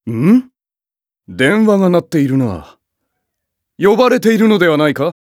ん？電話が鳴っているな。呼ばれているのではないか？